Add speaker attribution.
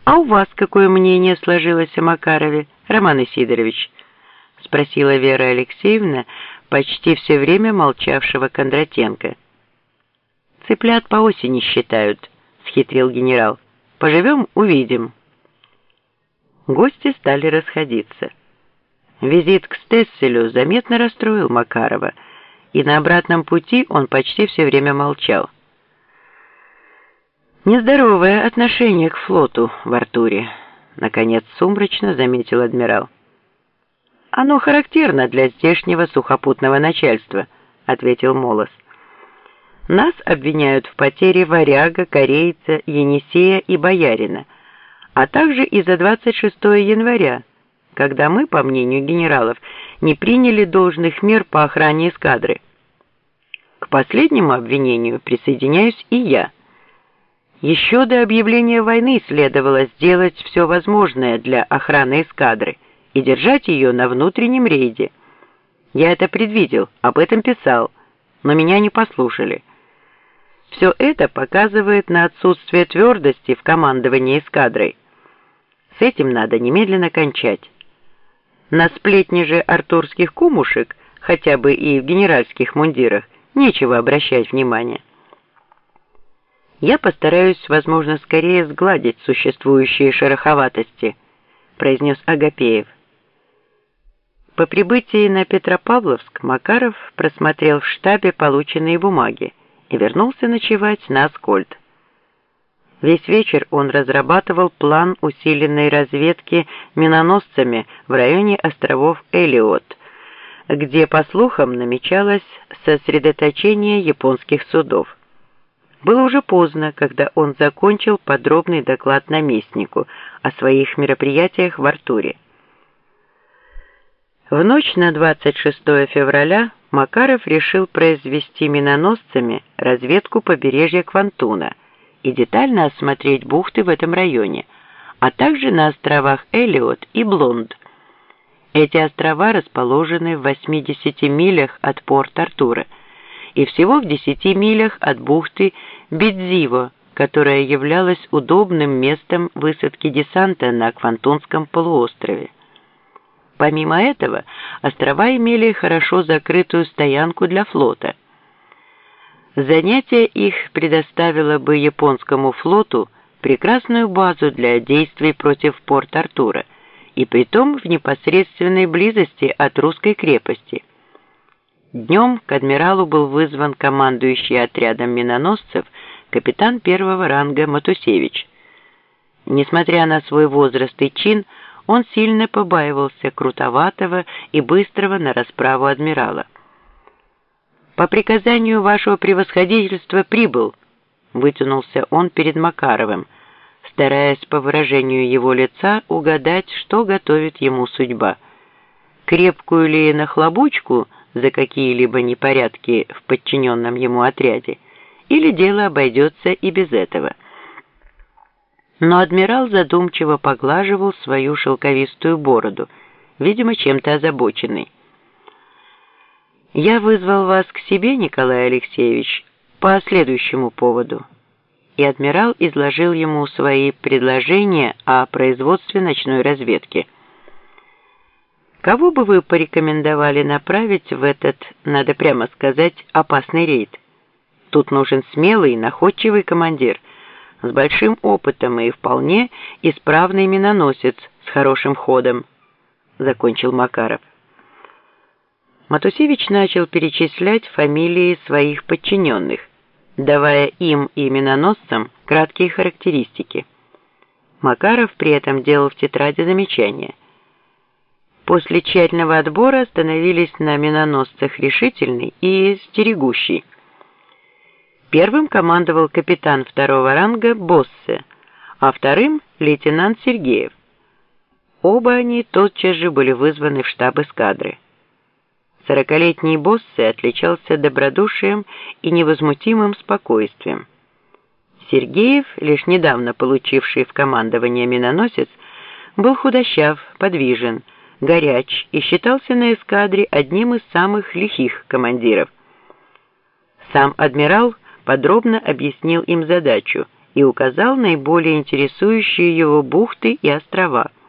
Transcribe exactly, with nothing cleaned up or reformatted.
Speaker 1: «А у вас какое мнение сложилось о Макарове, Роман Исидорович?» — спросила Вера Алексеевна, почти все время молчавшего Кондратенко. «Цыплят по осени считают», — схитрил генерал. «Поживем — увидим». Гости стали расходиться. Визит к Стесселю заметно расстроил Макарова, и на обратном пути он почти все время молчал. «Нездоровое отношение к флоту в Артуре», — наконец сумрачно заметил адмирал. «Оно характерно для здешнего сухопутного начальства», — ответил Молос. «Нас обвиняют в потере Варяга, Корейца, Енисея и Боярина, а также и за двадцать шестое января, когда мы, по мнению генералов, не приняли должных мер по охране эскадры. К последнему обвинению присоединяюсь и я. Еще до объявления войны следовало сделать все возможное для охраны эскадры и держать ее на внутреннем рейде. Я это предвидел, об этом писал, но меня не послушали. Все это показывает на отсутствие твердости в командовании эскадрой. С этим надо немедленно кончать. На сплетни же артурских кумушек, хотя бы и в генеральских мундирах, нечего обращать внимания. «Я постараюсь, возможно, скорее сгладить существующие шероховатости», — произнес Агапеев. По прибытии на Петропавловск Макаров просмотрел в штабе полученные бумаги и вернулся ночевать на Аскольд. Весь вечер он разрабатывал план усиленной разведки миноносцами в районе островов Элиот, где, по слухам, намечалось сосредоточение японских судов. Было уже поздно, когда он закончил подробный доклад наместнику о своих мероприятиях в Артуре. В ночь на двадцать шестое февраля Макаров решил произвести миноносцами разведку побережья Квантуна и детально осмотреть бухты в этом районе, а также на островах Элиот и Блонд. Эти острова расположены в восьмидесяти милях от Порт-Артура и всего в десяти милях от бухты Бидзиво, которая являлась удобным местом высадки десанта на Квантунском полуострове. Помимо этого, острова имели хорошо закрытую стоянку для флота. Занятие их предоставило бы японскому флоту прекрасную базу для действий против Порт-Артура, и притом в непосредственной близости от русской крепости. Днем к адмиралу был вызван командующий отрядом миноносцев капитан первого ранга Матусевич. Несмотря на свой возраст и чин, он сильно побаивался крутоватого и быстрого на расправу адмирала. «По приказанию вашего превосходительства прибыл», — вытянулся он перед Макаровым, стараясь по выражению его лица угадать, что готовит ему судьба. Крепкую ли нахлобучку за какие-либо непорядки в подчиненном ему отряде, или дело обойдется и без этого. Но адмирал задумчиво поглаживал свою шелковистую бороду, видимо, чем-то озабоченный. «Я вызвал вас к себе, Николай Алексеевич, по следующему поводу». И адмирал изложил ему свои предложения о производстве ночной разведки. «Кого бы вы порекомендовали направить в этот, надо прямо сказать, опасный рейд? Тут нужен смелый, находчивый командир, с большим опытом и вполне исправный миноносец с хорошим ходом», — закончил Макаров. Матусевич начал перечислять фамилии своих подчиненных, давая им и миноносцам краткие характеристики. Макаров при этом делал в тетради замечания. После тщательного отбора остановились на миноносцах «Решительный» и «Стерегущий». Первым командовал капитан второго ранга Боссе, а вторым — лейтенант Сергеев. Оба они тотчас же были вызваны в штаб эскадры. Сорокалетний Боссе отличался добродушием и невозмутимым спокойствием. Сергеев, лишь недавно получивший в командование миноносец, был худощав, подвижен, горяч и считался на эскадре одним из самых лихих командиров. Сам адмирал подробно объяснил им задачу и указал наиболее интересующие его бухты и острова.